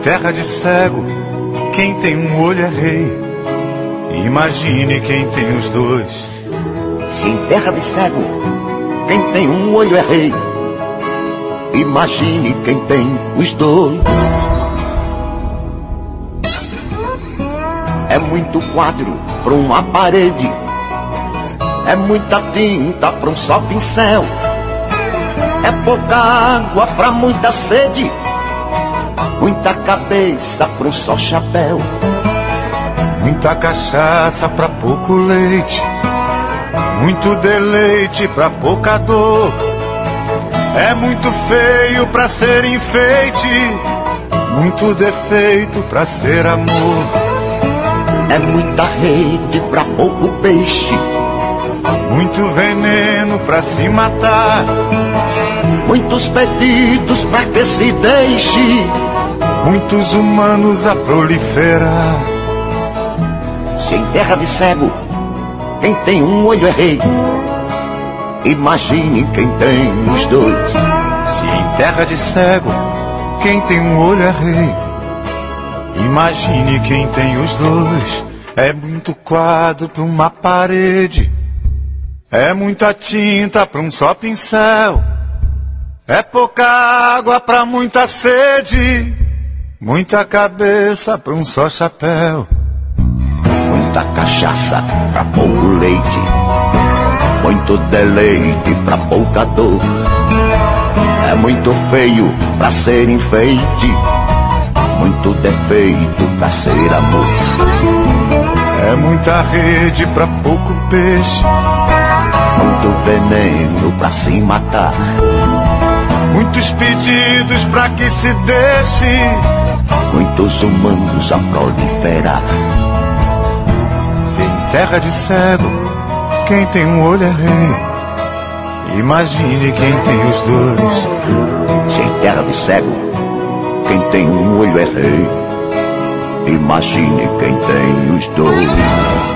terra de cego, quem tem um olho é rei. Imagine quem tem os dois. Se em terra de cego, quem tem um olho é rei. Imagine quem tem os dois. É muito quadro para uma parede, é muita tinta para um só pincel, é pouca água para muita sede, muita cabeça para um só chapéu. Muita cachaça pra pouco leite, muito deleite pra pouca dor. É muito feio pra ser enfeite, muito defeito pra ser amor. É muita rede pra pouco peixe, muito veneno pra se matar, muitos pedidos pra que se deixe, muitos humanos a proliferar. Se em terra de cego, quem tem um olho é rei. Imagine quem tem os dois. Se em terra de cego, quem tem um olho é rei. Imagine quem tem os dois. É muito quadro pra uma parede, é muita tinta pra um só pincel, é pouca água pra muita sede, muita cabeça pra um só chapéu. Muita cachaça pra pouco leite, muito deleite pra pouca dor. É muito feio pra ser enfeite, muito defeito pra ser amor. É muita rede pra pouco peixe, muito veneno pra se matar, muitos pedidos pra que se deixe, muitos humanos a proliferar. Se em terra de cego, quem tem um olho é rei. Imagine quem tem os dois. Se em terra de cego, quem tem um olho é rei. Imagine quem tem os dois.